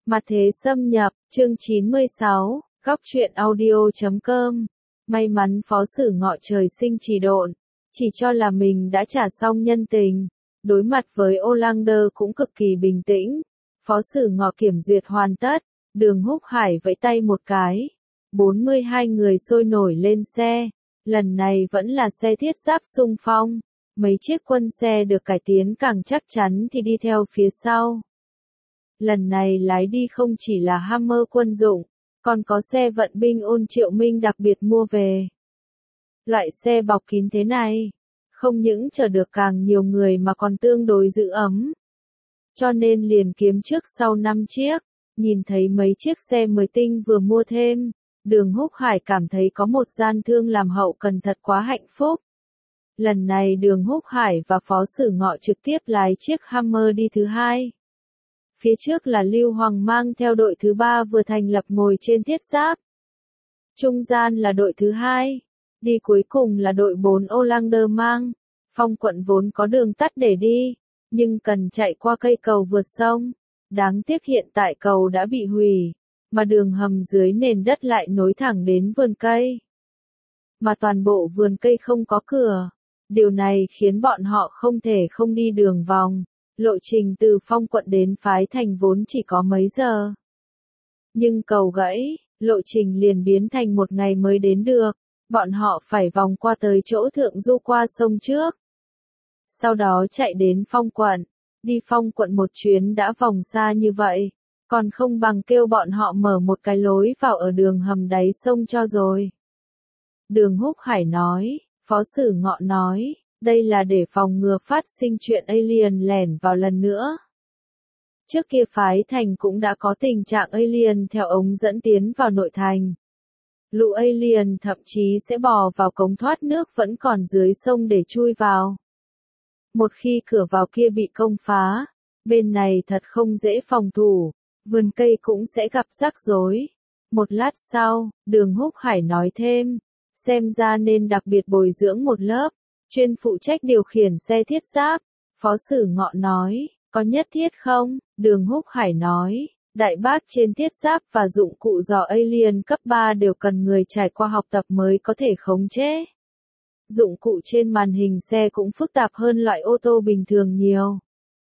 Mặt thế xâm nhập, chương 96, góc truyện audio.com. May mắn Phó Sử Ngọ trời sinh trì độn, chỉ cho là mình đã trả xong nhân tình. Đối mặt với Olander cũng cực kỳ bình tĩnh. Phó Sử Ngọ kiểm duyệt hoàn tất, Đường Húc Hải vẫy tay một cái. 42 người sôi nổi lên xe. Lần này vẫn là xe thiết giáp xung phong. Mấy chiếc quân xe được cải tiến càng chắc chắn thì đi theo phía sau. Lần này lái đi không chỉ là Hammer quân dụng, còn có xe vận binh Ôn Triệu Minh đặc biệt mua về. Loại xe bọc kín thế này, không những chở được càng nhiều người mà còn tương đối giữ ấm. Cho nên liền kiếm trước sau 5 chiếc, nhìn thấy mấy chiếc xe 10 tinh vừa mua thêm, Đường Húc Hải cảm thấy có một gian thương làm hậu cần thật quá hạnh phúc. Lần này Đường Húc Hải và Phó Sử Ngọ trực tiếp lái chiếc Hammer đi thứ hai. Phía trước là Lưu Hoàng mang theo đội thứ 3 vừa thành lập ngồi trên thiết giáp. Trung gian là đội thứ 2. Đi cuối cùng là đội 4 Olander mang. Phong quận vốn có đường tắt để đi, nhưng cần chạy qua cây cầu vượt sông. Đáng tiếc hiện tại cầu đã bị hủy, mà đường hầm dưới nền đất lại nối thẳng đến vườn cây. Mà toàn bộ vườn cây không có cửa. Điều này khiến bọn họ không thể không đi đường vòng. Lộ trình từ Phong quận đến Phái Thành vốn chỉ có mấy giờ. Nhưng cầu gãy, lộ trình liền biến thành một ngày mới đến được. Bọn họ phải vòng qua tới chỗ Thượng Du qua sông trước. Sau đó chạy đến Phong quận. Đi Phong quận một chuyến đã vòng xa như vậy. Còn không bằng kêu bọn họ mở một cái lối vào ở đường hầm đáy sông cho rồi. Đường Húc Hải nói, Phó Sử Ngọ nói. Đây là để phòng ngừa phát sinh chuyện alien lẻn vào lần nữa. Trước kia Phái Thành cũng đã có tình trạng alien theo ống dẫn tiến vào nội thành. Lũ alien thậm chí sẽ bò vào cống thoát nước vẫn còn dưới sông để chui vào. Một khi cửa vào kia bị công phá, bên này thật không dễ phòng thủ, vườn cây cũng sẽ gặp rắc rối. Một lát sau, Đường Húc Hải nói thêm, xem ra nên đặc biệt bồi dưỡng một lớp. Chuyên phụ trách điều khiển xe thiết giáp. Phó Sử Ngọ nói, có nhất thiết không? Đường Húc Hải nói, đại bác trên thiết giáp và dụng cụ dò alien cấp 3 đều cần người trải qua học tập mới có thể khống chế. Dụng cụ trên màn hình xe cũng phức tạp hơn loại ô tô bình thường nhiều.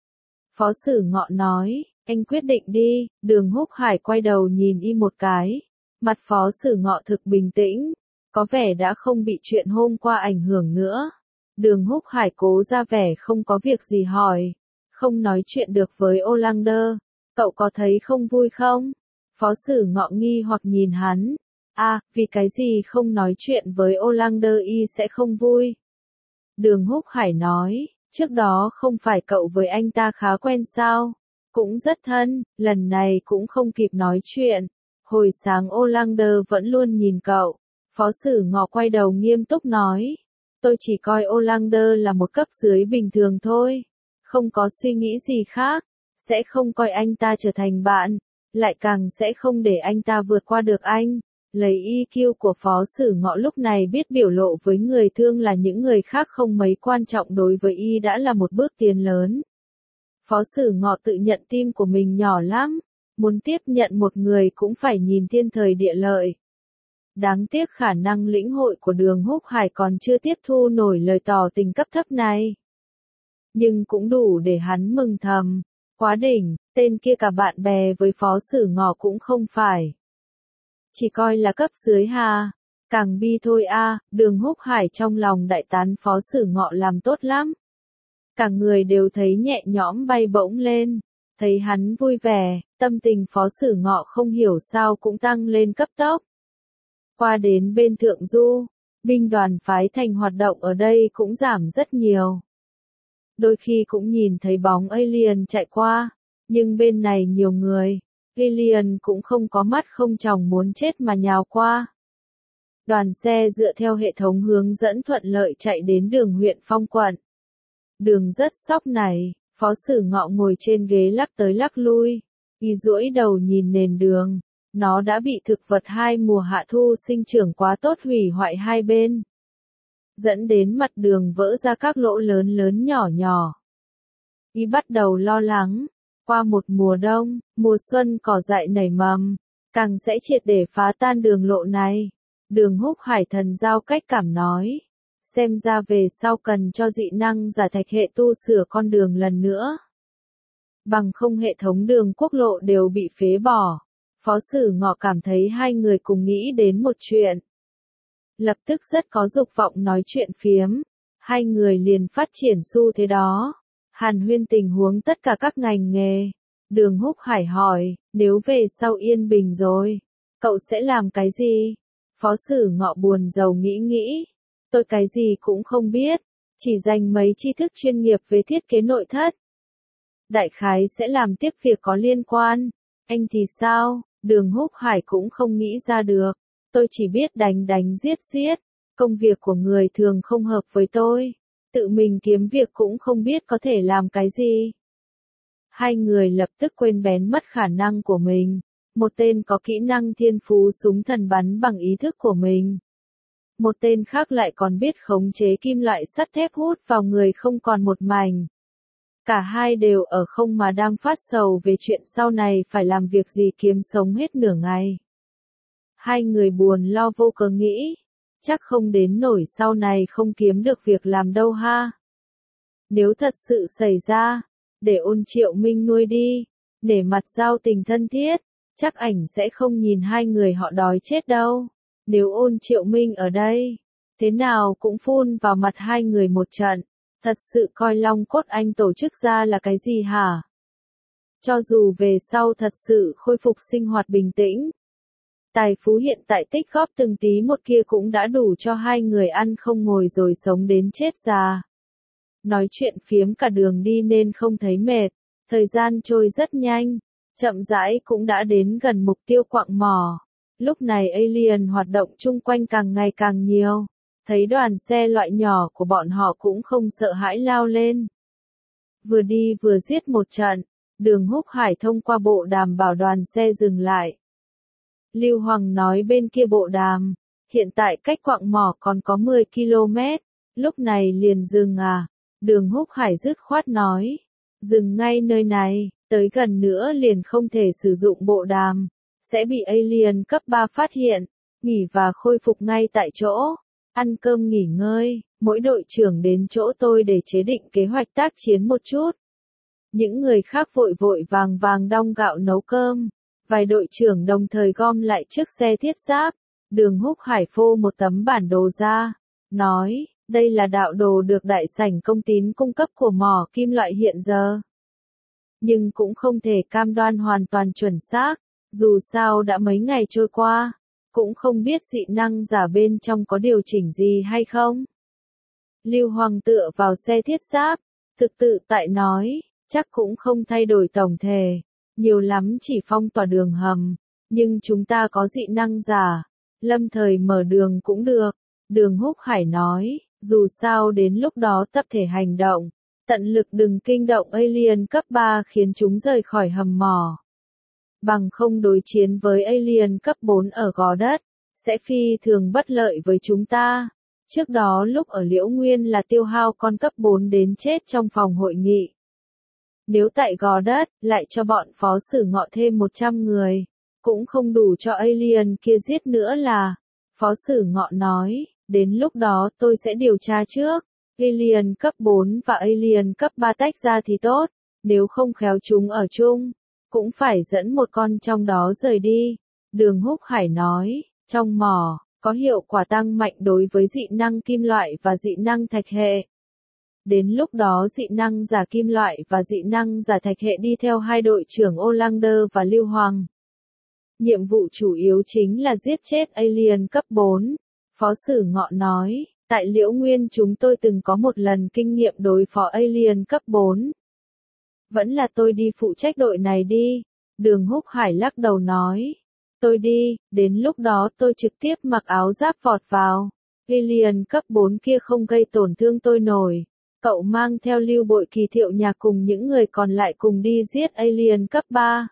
Phó Sử Ngọ nói, anh quyết định đi. Đường Húc Hải quay đầu nhìn y một cái. Mặt Phó Sử Ngọ thực bình tĩnh, có vẻ đã không bị chuyện hôm qua ảnh hưởng nữa. Đường Húc Hải cố ra vẻ không có việc gì hỏi. Không nói chuyện được với Olander. Cậu có thấy không vui không? Phó Sử Ngọ nghi hoặc nhìn hắn. Vì cái gì không nói chuyện với Olander y sẽ không vui? Đường Húc Hải nói, trước đó không phải cậu với anh ta khá quen sao? Cũng rất thân, lần này cũng không kịp nói chuyện. Hồi sáng Olander vẫn luôn nhìn cậu. Phó Sử Ngọ quay đầu nghiêm túc nói. Tôi chỉ coi Olander là một cấp dưới bình thường thôi. Không có suy nghĩ gì khác. Sẽ không coi anh ta trở thành bạn. Lại càng sẽ không để anh ta vượt qua được anh. Lấy EQ của Phó Sử Ngọ lúc này biết biểu lộ với người thương là những người khác không mấy quan trọng đối với y đã là một bước tiến lớn. Phó Sử Ngọ tự nhận tim của mình nhỏ lắm. Muốn tiếp nhận một người cũng phải nhìn thiên thời địa lợi. Đáng tiếc khả năng lĩnh hội của Đường Húc Hải còn chưa tiếp thu nổi lời tỏ tình cấp thấp này. Nhưng cũng đủ để hắn mừng thầm. Quá đỉnh, tên kia cả bạn bè với Phó Sử Ngọ cũng không phải. Chỉ coi là cấp dưới hà. Càng bi thôi Đường Húc Hải trong lòng đại tán Phó Sử Ngọ làm tốt lắm. Cả người đều thấy nhẹ nhõm bay bổng lên. Thấy hắn vui vẻ, tâm tình Phó Sử Ngọ không hiểu sao cũng tăng lên cấp tốc. Qua đến bên Thượng Du, binh đoàn Phái Thành hoạt động ở đây cũng giảm rất nhiều. Đôi khi cũng nhìn thấy bóng alien chạy qua, nhưng bên này nhiều người, alien cũng không có mắt không tròng muốn chết mà nhào qua. Đoàn xe dựa theo hệ thống hướng dẫn thuận lợi chạy đến đường huyện Phong quận. Đường rất sóc này, Phó Sử Ngọ ngồi trên ghế lắc tới lắc lui, y duỗi đầu nhìn nền đường. Nó đã bị thực vật hai mùa hạ thu sinh trưởng quá tốt hủy hoại hai bên. Dẫn đến mặt đường vỡ ra các lỗ lớn lớn nhỏ nhỏ. Y bắt đầu lo lắng, Qua một mùa đông, mùa xuân cỏ dại nảy mầm, càng sẽ triệt để phá tan đường lộ này. Đường Húc Hải thần giao cách cảm nói. Xem ra về sau cần cho dị năng giả thạch hệ tu sửa con đường lần nữa. Bằng không hệ thống đường quốc lộ đều bị phế bỏ. Phó Sử Ngọ cảm thấy hai người cùng nghĩ đến một chuyện. Lập tức rất có dục vọng nói chuyện phiếm. Hai người liền phát triển xu thế đó. Hàn huyên tình huống tất cả các ngành nghề. Đường Húc Hải hỏi, nếu về sau yên bình rồi, cậu sẽ làm cái gì? Phó Sử Ngọ buồn rầu nghĩ nghĩ. Tôi cái gì cũng không biết, chỉ dành mấy tri thức chuyên nghiệp về thiết kế nội thất. Đại khái sẽ làm tiếp việc có liên quan. Anh thì sao? Đường Húc Hải cũng không nghĩ ra được. Tôi chỉ biết đánh đánh giết giết. Công việc của người thường không hợp với tôi. Tự mình kiếm việc cũng không biết có thể làm cái gì. Hai người lập tức quên bén mất khả năng của mình. Một tên có kỹ năng thiên phú súng thần bắn bằng ý thức của mình. Một tên khác lại còn biết khống chế kim loại sắt thép hút vào người không còn một mảnh. Cả hai đều ở không mà đang phát sầu về chuyện sau này phải làm việc gì kiếm sống hết nửa ngày. Hai người buồn lo vô cớ nghĩ, chắc không đến nổi sau này không kiếm được việc làm đâu ha. Nếu thật sự xảy ra, để Ôn Triệu Minh nuôi đi, để mặt giao tình thân thiết, chắc ảnh sẽ không nhìn hai người họ đói chết đâu. Nếu Ôn Triệu Minh ở đây, thế nào cũng phun vào mặt hai người một trận. Thật sự coi Long Cốt Anh tổ chức ra là cái gì hả? Cho dù về sau thật sự khôi phục sinh hoạt bình tĩnh, tài phú hiện tại tích góp từng tí một kia cũng đã đủ cho hai người ăn không ngồi rồi sống đến chết già. Nói chuyện phiếm cả đường đi nên không thấy mệt, thời gian trôi rất nhanh, chậm rãi cũng đã đến gần mục tiêu quặng mỏ. Lúc này alien hoạt động chung quanh càng ngày càng nhiều. Thấy đoàn xe loại nhỏ của bọn họ cũng không sợ hãi lao lên. Vừa đi vừa giết một trận, Đường Húc Hải thông qua bộ đàm bảo đoàn xe dừng lại. Lưu Hoàng nói bên kia bộ đàm, hiện tại cách quặng mỏ còn có 10 km, lúc này liền dừng à? Đường Húc Hải dứt khoát nói, dừng ngay nơi này, tới gần nữa liền không thể sử dụng bộ đàm, sẽ bị alien cấp 3 phát hiện, nghỉ và khôi phục ngay tại chỗ. Ăn cơm nghỉ ngơi, mỗi đội trưởng đến chỗ tôi để chế định kế hoạch tác chiến một chút. Những người khác vội vội vàng vàng đong gạo nấu cơm. Vài đội trưởng đồng thời gom lại chiếc xe thiết giáp. Đường Húc Hải phô một tấm bản đồ ra. Nói, đây là đạo đồ được đại sảnh công tín cung cấp của mỏ kim loại hiện giờ. Nhưng cũng không thể cam đoan hoàn toàn chuẩn xác. Dù sao đã mấy ngày trôi qua. Cũng không biết dị năng giả bên trong có điều chỉnh gì hay không. Lưu Hoàng tựa vào xe thiết giáp, thực tự tại nói, chắc cũng không thay đổi tổng thể, nhiều lắm chỉ phong tỏa đường hầm, nhưng chúng ta có dị năng giả, lâm thời mở đường cũng được. Đường Húc Hải nói, dù sao đến lúc đó tập thể hành động, tận lực đừng kinh động alien cấp 3 khiến chúng rời khỏi hầm mỏ. Bằng không đối chiến với alien cấp 4 ở gò đất, sẽ phi thường bất lợi với chúng ta. Trước đó lúc ở Liễu Nguyên là tiêu hao con cấp 4 đến chết trong phòng hội nghị. Nếu tại gò đất, lại cho bọn Phó Sử Ngọ thêm 100 người, cũng không đủ cho alien kia giết nữa là. Phó Sử Ngọ nói, đến lúc đó tôi sẽ điều tra trước, alien cấp 4 và alien cấp 3 tách ra thì tốt, nếu không khéo chúng ở chung. Cũng phải dẫn một con trong đó rời đi. Đường Húc Hải nói, trong mỏ, có hiệu quả tăng mạnh đối với dị năng kim loại và dị năng thạch hệ. Đến lúc đó dị năng giả kim loại và dị năng giả thạch hệ đi theo hai đội trưởng Olander và Lưu Hoàng. Nhiệm vụ chủ yếu chính là giết chết alien cấp 4. Phó Sử Ngọ nói, tại Liễu Nguyên chúng tôi từng có một lần kinh nghiệm đối phó alien cấp 4. Vẫn là tôi đi phụ trách đội này đi. Đường Húc Hải lắc đầu nói. Tôi đi, đến lúc đó tôi trực tiếp mặc áo giáp vọt vào. Alien cấp 4 kia không gây tổn thương tôi nổi. Cậu mang theo Lưu Bội Kỳ Thiệu Nhạc cùng những người còn lại cùng đi giết alien cấp 3.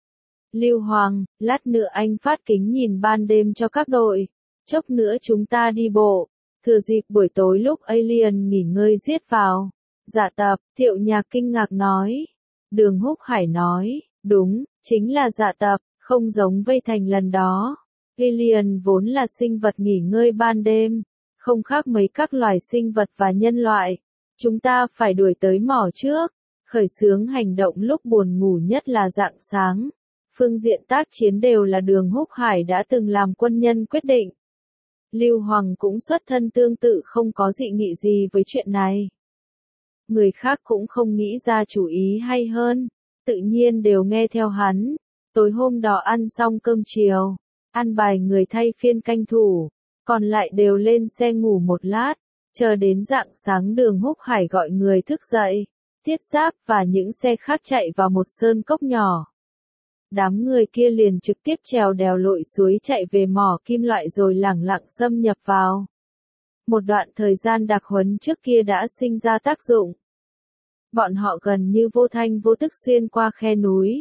Lưu Hoàng, lát nữa anh phát kính nhìn ban đêm cho các đội. Chốc nữa chúng ta đi bộ. Thừa dịp buổi tối lúc alien nghỉ ngơi giết vào. Dạ tập, Thiệu Nhạc kinh ngạc nói. Đường Húc Hải nói, đúng, chính là dạ tập, không giống vây thành lần đó. Alien vốn là sinh vật nghỉ ngơi ban đêm, không khác mấy các loài sinh vật và nhân loại. Chúng ta phải đuổi tới mỏ trước, khởi xướng hành động lúc buồn ngủ nhất là rạng sáng. Phương diện tác chiến đều là Đường Húc Hải đã từng làm quân nhân quyết định. Lưu Hoàng cũng xuất thân tương tự, không có dị nghị gì với chuyện này. Người khác cũng không nghĩ ra chủ ý hay hơn, tự nhiên đều nghe theo hắn. Tối hôm đó ăn xong cơm chiều, an bài người thay phiên canh thủ, còn lại đều lên xe ngủ một lát, chờ đến rạng sáng Đường Húc Hải gọi người thức dậy, Thiết Giáp và những xe khác chạy vào một sơn cốc nhỏ. Đám người kia liền trực tiếp trèo đèo lội suối chạy về mỏ kim loại rồi lẳng lặng xâm nhập vào. Một đoạn thời gian đặc huấn trước kia đã sinh ra tác dụng. Bọn họ gần như vô thanh vô tức xuyên qua khe núi,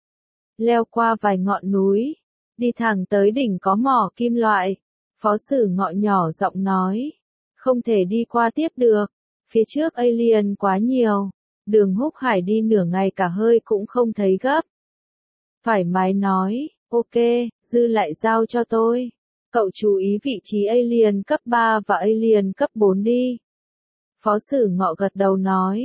leo qua vài ngọn núi, đi thẳng tới đỉnh có mỏ kim loại. Phó Sử Ngọ nhỏ giọng nói, không thể đi qua tiếp được, phía trước alien quá nhiều. Đường Húc Hải đi nửa ngày cả hơi cũng không thấy gấp. Thoải mái nói, ok, dư lại giao cho tôi. Cậu chú ý vị trí alien cấp 3 và alien cấp 4 đi. Phó Sử Ngọ gật đầu nói,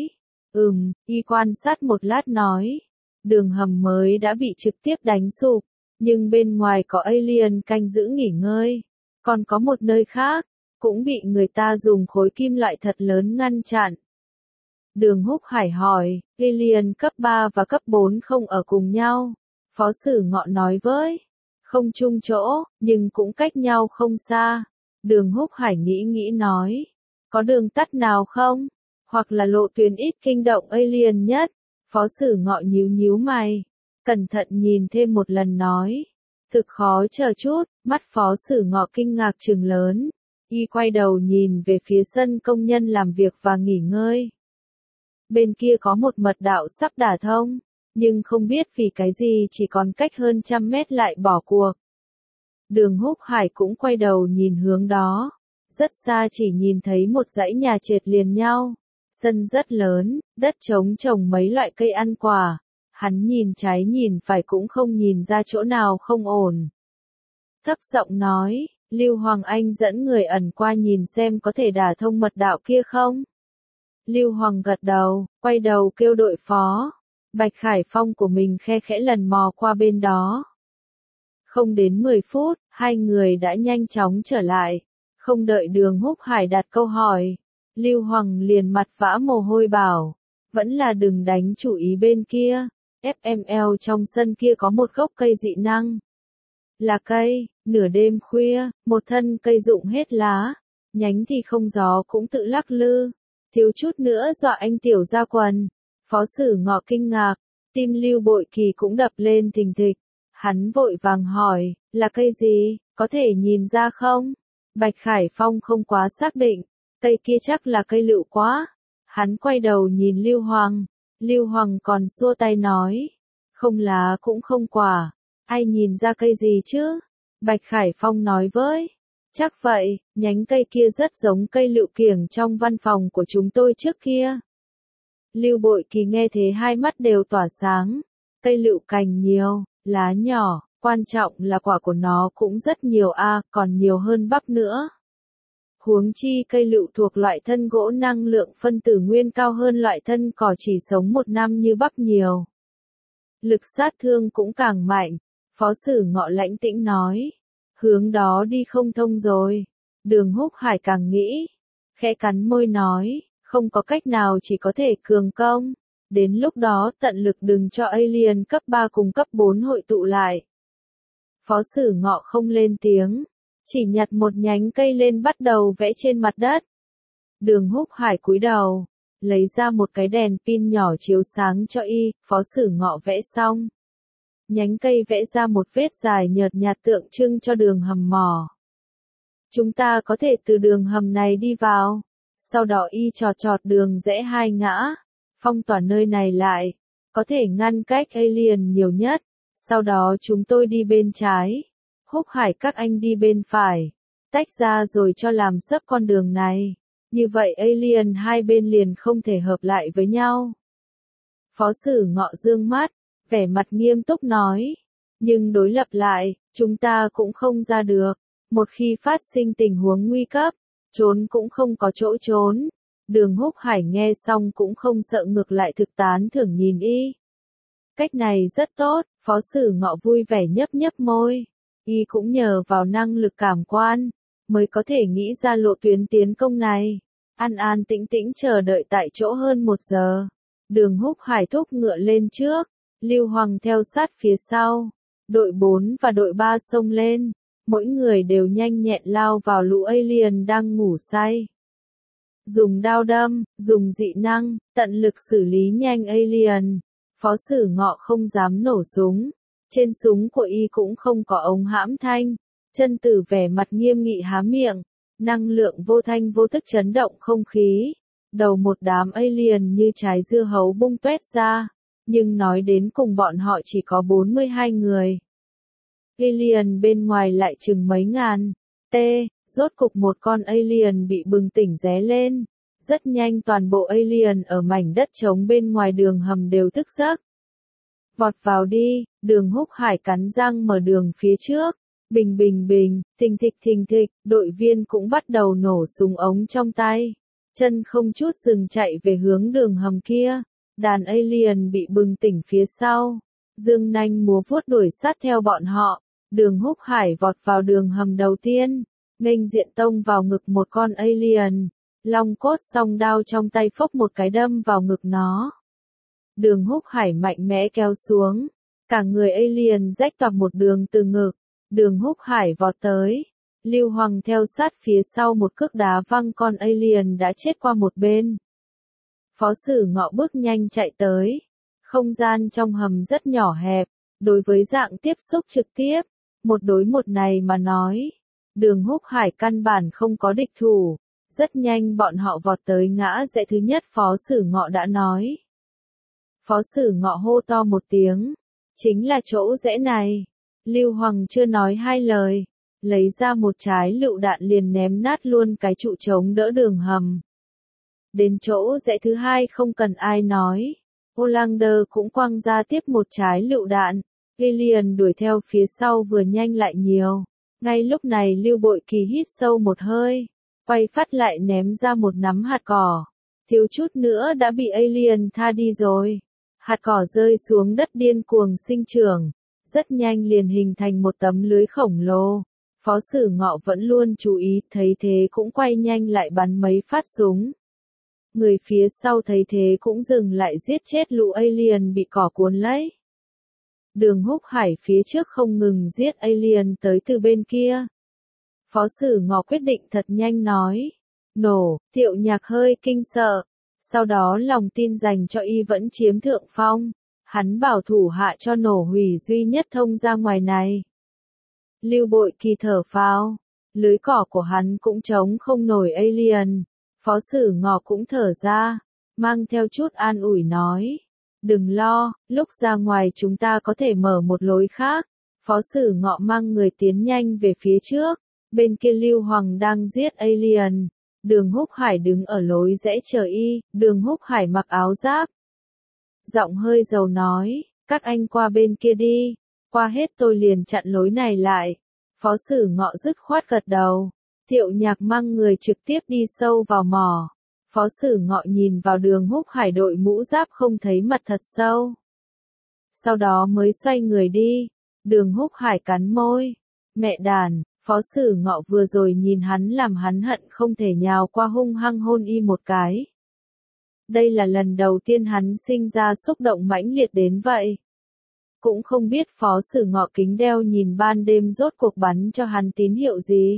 y quan sát một lát nói, đường hầm mới đã bị trực tiếp đánh sụp, nhưng bên ngoài có alien canh giữ nghỉ ngơi. Còn có một nơi khác, cũng bị người ta dùng khối kim loại thật lớn ngăn chặn. Đường Húc Hải hỏi, alien cấp 3 và cấp 4 không ở cùng nhau. Phó Sử Ngọ nói với, không chung chỗ, nhưng cũng cách nhau không xa. Đường Húc Hải nghĩ nói, có đường tắt nào không? Hoặc là lộ tuyến ít kinh động alien nhất? Phó Sử Ngọ nhíu mày, cẩn thận nhìn thêm một lần nói, thực khó chờ chút. Mắt Phó Sử Ngọ kinh ngạc trừng lớn, y quay đầu nhìn về phía sân công nhân làm việc và nghỉ ngơi. Bên kia có một mật đạo sắp đả thông, nhưng không biết vì cái gì chỉ còn cách hơn 100 mét lại bỏ cuộc. Đường Húc Hải cũng quay đầu nhìn hướng đó, rất xa chỉ nhìn thấy một dãy nhà trệt liền nhau, sân rất lớn, đất trống trồng mấy loại cây ăn quả. Hắn nhìn trái nhìn phải cũng không nhìn ra chỗ nào không ổn. Thấp giọng nói, Lưu Hoàng Anh dẫn người ẩn qua nhìn xem có thể đả thông mật đạo kia không? Lưu Hoàng gật đầu, quay đầu kêu đội phó. Bạch Khải Phong của mình khe khẽ lần mò qua bên đó. Không đến 10 phút, hai người đã nhanh chóng trở lại. Không đợi Đường Húc Hải đặt câu hỏi, Lưu Hoàng liền mặt vã mồ hôi bảo, vẫn là đừng đánh chủ ý bên kia. FML trong sân kia có một gốc cây dị năng. Là cây, nửa đêm khuya, một thân cây rụng hết lá, nhánh thì không gió cũng tự lắc lư, thiếu chút nữa dọa anh tiểu ra quần. Phó Sử Ngọ kinh ngạc, tim Lưu Bội Kỳ cũng đập lên thình thịch. Hắn vội vàng hỏi, là cây gì, có thể nhìn ra không? Bạch Khải Phong không quá xác định, cây kia chắc là cây lựu quá. Hắn quay đầu nhìn Lưu Hoàng. Lưu Hoàng còn xua tay nói, không lá cũng không quả, ai nhìn ra cây gì chứ? Bạch Khải Phong nói với, chắc vậy, nhánh cây kia rất giống cây lựu kiểng trong văn phòng của chúng tôi trước kia. Lưu Bội Kỳ nghe thế hai mắt đều tỏa sáng, cây lựu cành nhiều, lá nhỏ, quan trọng là quả của nó cũng rất nhiều còn nhiều hơn bắp nữa. Huống chi cây lựu thuộc loại thân gỗ năng lượng phân tử nguyên cao hơn loại thân cỏ chỉ sống 1 năm như bắp nhiều. Lực sát thương cũng càng mạnh, Phó Sử Ngọ lãnh tĩnh nói. Hướng đó đi không thông rồi. Đường Húc Hải càng nghĩ, khẽ cắn môi nói, không có cách nào chỉ có thể cường công. Đến lúc đó tận lực đừng cho alien cấp 3 cùng cấp 4 hội tụ lại. Phó Sử Ngọ không lên tiếng, chỉ nhặt một nhánh cây lên bắt đầu vẽ trên mặt đất. Đường Húc Hải cúi đầu, lấy ra một cái đèn pin nhỏ chiếu sáng cho y. Phó Sử Ngọ vẽ xong, nhánh cây vẽ ra một vết dài nhợt nhạt tượng trưng cho đường hầm mỏ. Chúng ta có thể từ đường hầm này đi vào. Sau đó y chọt đường rẽ 2 ngã, phong tỏa nơi này lại, có thể ngăn cách alien nhiều nhất. Sau đó chúng tôi đi bên trái, Húc Hải các anh đi bên phải, tách ra rồi cho làm sấp con đường này. Như vậy alien hai bên liền không thể hợp lại với nhau. Phó Sử Ngọ dương mắt, vẻ mặt nghiêm túc nói. Nhưng đối lập lại, chúng ta cũng không ra được. Một khi phát sinh tình huống nguy cấp, trốn cũng không có chỗ trốn. Đường Húc Hải nghe xong cũng không sợ, ngược lại thực tán thưởng nhìn y. Cách này rất tốt, Phó Sử Ngọ vui vẻ nhấp nhấp môi. Y cũng nhờ vào năng lực cảm quan, mới có thể nghĩ ra lộ tuyến tiến công này. An an tĩnh tĩnh chờ đợi tại chỗ hơn 1 giờ. Đường Húc Hải thúc ngựa lên trước, Lưu Hoàng theo sát phía sau. Đội 4 và đội 3 xông lên, mỗi người đều nhanh nhẹn lao vào lũ alien đang ngủ say. Dùng đao đâm, dùng dị năng, tận lực xử lý nhanh alien. Phó Sử Ngọ không dám nổ súng. Trên súng của y cũng không có ống hãm thanh. Chân Tử vẻ mặt nghiêm nghị há miệng. Năng lượng vô thanh vô tức chấn động không khí. Đầu một đám alien như trái dưa hấu bung tuét ra. Nhưng nói đến cùng bọn họ chỉ có 42 người. Alien bên ngoài lại chừng mấy ngàn. Rốt cục một con alien bị bừng tỉnh ré lên. Rất nhanh toàn bộ alien ở mảnh đất trống bên ngoài đường hầm đều thức giấc. Vọt vào đi, Đường Húc Hải cắn răng mở đường phía trước. Bình bình bình, thình thịch, đội viên cũng bắt đầu nổ súng ống trong tay. Chân không chút dừng chạy về hướng đường hầm kia. Đàn alien bị bừng tỉnh phía sau. Dương nanh múa vuốt đuổi sát theo bọn họ. Đường Húc Hải vọt vào đường hầm đầu tiên. Nghênh diện tông vào ngực một con alien. Long cốt song đao trong tay phốc một cái đâm vào ngực nó. Đường Húc Hải mạnh mẽ kéo xuống. Cả người alien rách toạc một đường từ ngực. Đường Húc Hải vọt tới. Lưu Hoàng theo sát phía sau một cước đá văng con alien đã chết qua một bên. Phó Sử Ngọ bước nhanh chạy tới. Không gian trong hầm rất nhỏ hẹp. Đối với dạng tiếp xúc trực tiếp, 1 đối 1 này mà nói, Đường Húc Hải căn bản không có địch thủ. Rất nhanh bọn họ vọt tới ngã rẽ thứ nhất Phó Sử Ngọ đã nói. Phó Sử Ngọ hô to một tiếng. Chính là chỗ rẽ này. Lưu Hoàng chưa nói 2 lời. Lấy ra một trái lựu đạn liền ném nát luôn cái trụ chống đỡ đường hầm. Đến chỗ rẽ thứ 2 không cần ai nói. Hollander cũng quăng ra tiếp một trái lựu đạn. Alien đuổi theo phía sau vừa nhanh lại nhiều. Ngay lúc này Lưu Bội Kỳ hít sâu một hơi. Quay phát lại ném ra một nắm hạt cỏ. Thiếu chút nữa đã bị alien tha đi rồi. Hạt cỏ rơi xuống đất điên cuồng sinh trưởng. Rất nhanh liền hình thành một tấm lưới khổng lồ. Phó Sử Ngọ vẫn luôn chú ý, thấy thế cũng quay nhanh lại bắn mấy phát súng. Người phía sau thấy thế cũng dừng lại giết chết lũ alien bị cỏ cuốn lấy. Đường Húc Hải phía trước không ngừng giết alien tới từ bên kia. Phó Sử Ngọ quyết định thật nhanh nói. Nổ, Thiệu Nhạc hơi kinh sợ. Sau đó lòng tin dành cho y vẫn chiếm thượng phong. Hắn bảo thủ hạ cho nổ hủy duy nhất thông ra ngoài này. Lưu Bội Kỳ thở phào. Lưới cỏ của hắn cũng chống không nổi alien. Phó Sử Ngọ cũng thở ra. Mang theo chút an ủi nói. Đừng lo, lúc ra ngoài chúng ta có thể mở một lối khác. Phó Sử Ngọ mang người tiến nhanh về phía trước. Bên kia Lưu Hoàng đang giết alien. Đường Húc Hải đứng ở lối rẽ chờ y. Đường Húc Hải mặc áo giáp. Giọng hơi dầu nói, các anh qua bên kia đi. Qua hết tôi liền chặn lối này lại. Phó Sử Ngọ dứt khoát gật đầu. Thiệu Nhạc mang người trực tiếp đi sâu vào mỏ. Phó Sử Ngọ nhìn vào Đường Húc Hải đội mũ giáp không thấy mặt thật sâu. Sau đó mới xoay người đi. Đường Húc Hải cắn môi. Mẹ đàn, Phó Sử Ngọ vừa rồi nhìn hắn làm hắn hận không thể nhào qua hung hăng hôn y một cái. Đây là lần đầu tiên hắn sinh ra xúc động mãnh liệt đến vậy. Cũng không biết Phó Sử Ngọ kính đeo nhìn ban đêm rốt cuộc bắn cho hắn tín hiệu gì.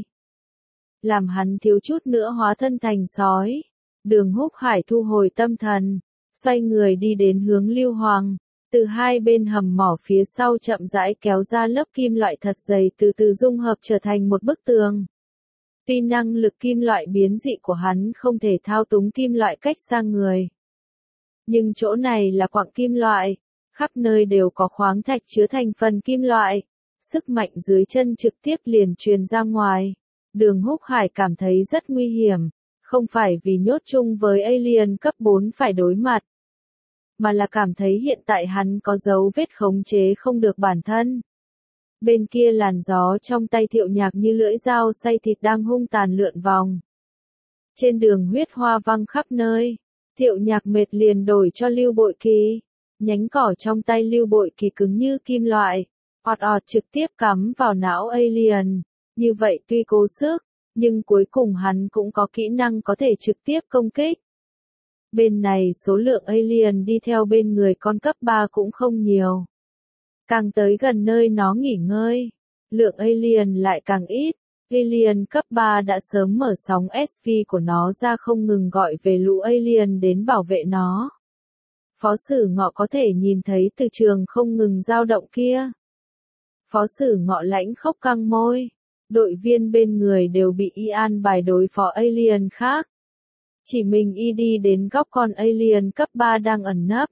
Làm hắn thiếu chút nữa hóa thân thành sói. Đường Húc Hải thu hồi tâm thần, xoay người đi đến hướng Lưu Hoàng. Từ hai bên hầm mỏ phía sau chậm rãi kéo ra lớp kim loại thật dày từ từ dung hợp trở thành một bức tường. Tuy năng lực kim loại biến dị của hắn không thể thao túng kim loại cách xa người. Nhưng chỗ này là quặng kim loại, khắp nơi đều có khoáng thạch chứa thành phần kim loại. Sức mạnh dưới chân trực tiếp liền truyền ra ngoài. Đường Húc Hải cảm thấy rất nguy hiểm, không phải vì nhốt chung với alien cấp 4 phải đối mặt. mà là cảm thấy hiện tại hắn có dấu vết khống chế không được bản thân. Bên kia làn gió trong tay Thiệu Nhạc như lưỡi dao xay thịt đang hung tàn lượn vòng. Trên đường huyết hoa văng khắp nơi, Thiệu Nhạc mệt liền đổi cho Lưu Bội Kỳ. Nhánh cỏ trong tay Lưu Bội Kỳ cứng như kim loại, ọt ọt trực tiếp cắm vào não alien. Như vậy tuy cố sức, nhưng cuối cùng hắn cũng có kỹ năng có thể trực tiếp công kích. Bên này số lượng alien đi theo bên người con cấp 3 cũng không nhiều. Càng tới gần nơi nó nghỉ ngơi, lượng alien lại càng ít. Alien cấp 3 đã sớm mở sóng SV của nó ra không ngừng gọi về lũ alien đến bảo vệ nó. Phó Sử Ngọ có thể nhìn thấy từ trường không ngừng dao động kia. Phó Sử Ngọ lãnh khốc căng môi. Đội viên bên người đều bị y an bài đối phó alien khác. Chỉ mình y đi đến góc con alien cấp 3 đang ẩn nấp.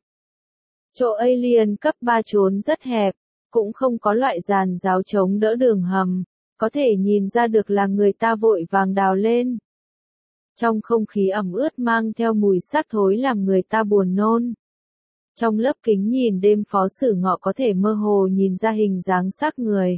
Chỗ alien cấp 3 trốn rất hẹp, cũng không có loại giàn giáo chống đỡ đường hầm, có thể nhìn ra được là người ta vội vàng đào lên. Trong không khí ẩm ướt mang theo mùi xác thối làm người ta buồn nôn. Trong lớp kính nhìn đêm Phó Sử Ngọ có thể mơ hồ nhìn ra hình dáng xác người.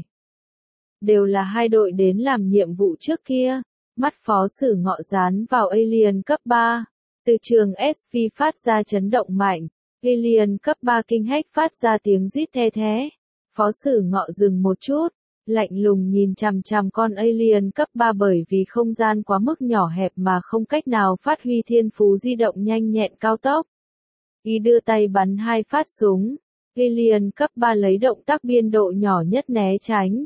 Đều là hai đội đến làm nhiệm vụ trước kia. Mắt Phó Sử Ngọ dán vào alien cấp 3. Từ trường SV phát ra chấn động mạnh. Alien cấp 3 kinh hách phát ra tiếng rít the thé. Phó Sử Ngọ dừng một chút, lạnh lùng nhìn chằm chằm con alien cấp 3 bởi vì không gian quá mức nhỏ hẹp mà không cách nào phát huy thiên phú di động nhanh nhẹn cao tốc. Y đưa tay bắn 2 phát súng. Alien cấp 3 lấy động tác biên độ nhỏ nhất né tránh.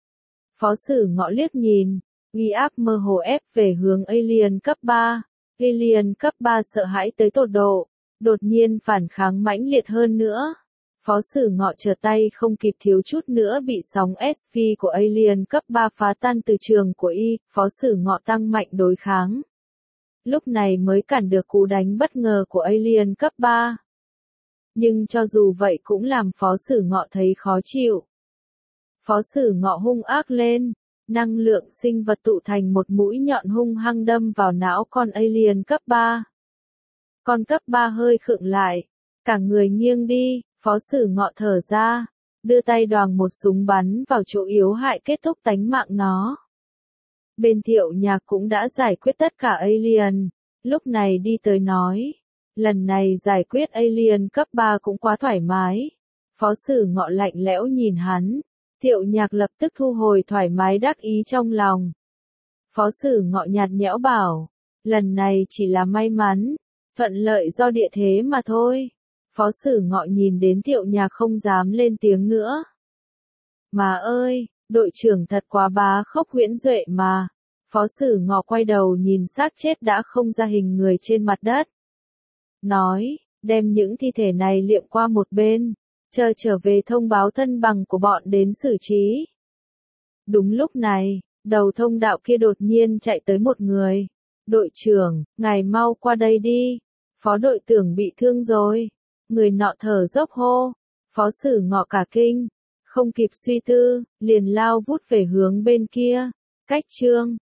Phó Sử Ngọ liếc nhìn, uy áp mơ hồ ép về hướng alien cấp 3. Alien cấp 3 sợ hãi tới tột độ, đột nhiên phản kháng mãnh liệt hơn nữa. Phó Sử Ngọ trở tay không kịp thiếu chút nữa bị sóng SV của alien cấp 3 phá tan từ trường của y, Phó Sử Ngọ tăng mạnh đối kháng. Lúc này mới cản được cú đánh bất ngờ của alien cấp 3. Nhưng cho dù vậy cũng làm Phó Sử Ngọ thấy khó chịu. Phó Sử Ngọ hung ác lên, năng lượng sinh vật tụ thành một mũi nhọn hung hăng đâm vào não con alien cấp 3. Con cấp 3 hơi khựng lại, cả người nghiêng đi, Phó Sử Ngọ thở ra, đưa tay đoàng một súng bắn vào chỗ yếu hại kết thúc tánh mạng nó. Bên Thiệu Nhạc cũng đã giải quyết tất cả alien, lúc này đi tới nói, lần này giải quyết alien cấp 3 cũng quá thoải mái. Phó Sử Ngọ lạnh lẽo nhìn hắn, Thiệu Nhạc lập tức thu hồi thoải mái đắc ý trong lòng. Phó Sử Ngọ nhạt nhẽo bảo, lần này chỉ là may mắn, thuận lợi do địa thế mà thôi. Phó Sử Ngọ nhìn đến Thiệu Nhạc không dám lên tiếng nữa. Mà ơi, đội trưởng thật quá bá khốc huyễn duệ mà. Phó Sử Ngọ quay đầu nhìn xác chết đã không ra hình người trên mặt đất. Nói, đem những thi thể này liệm qua một bên, chờ trở về thông báo thân bằng của bọn đến xử trí. Đúng lúc này, đầu thông đạo kia đột nhiên chạy tới một người. Đội trưởng, ngài mau qua đây đi. Phó đội trưởng bị thương rồi. Người nọ thở dốc hô. Phó Sử Ngọ cả kinh. Không kịp suy tư, liền lao vút về hướng bên kia. Cách chương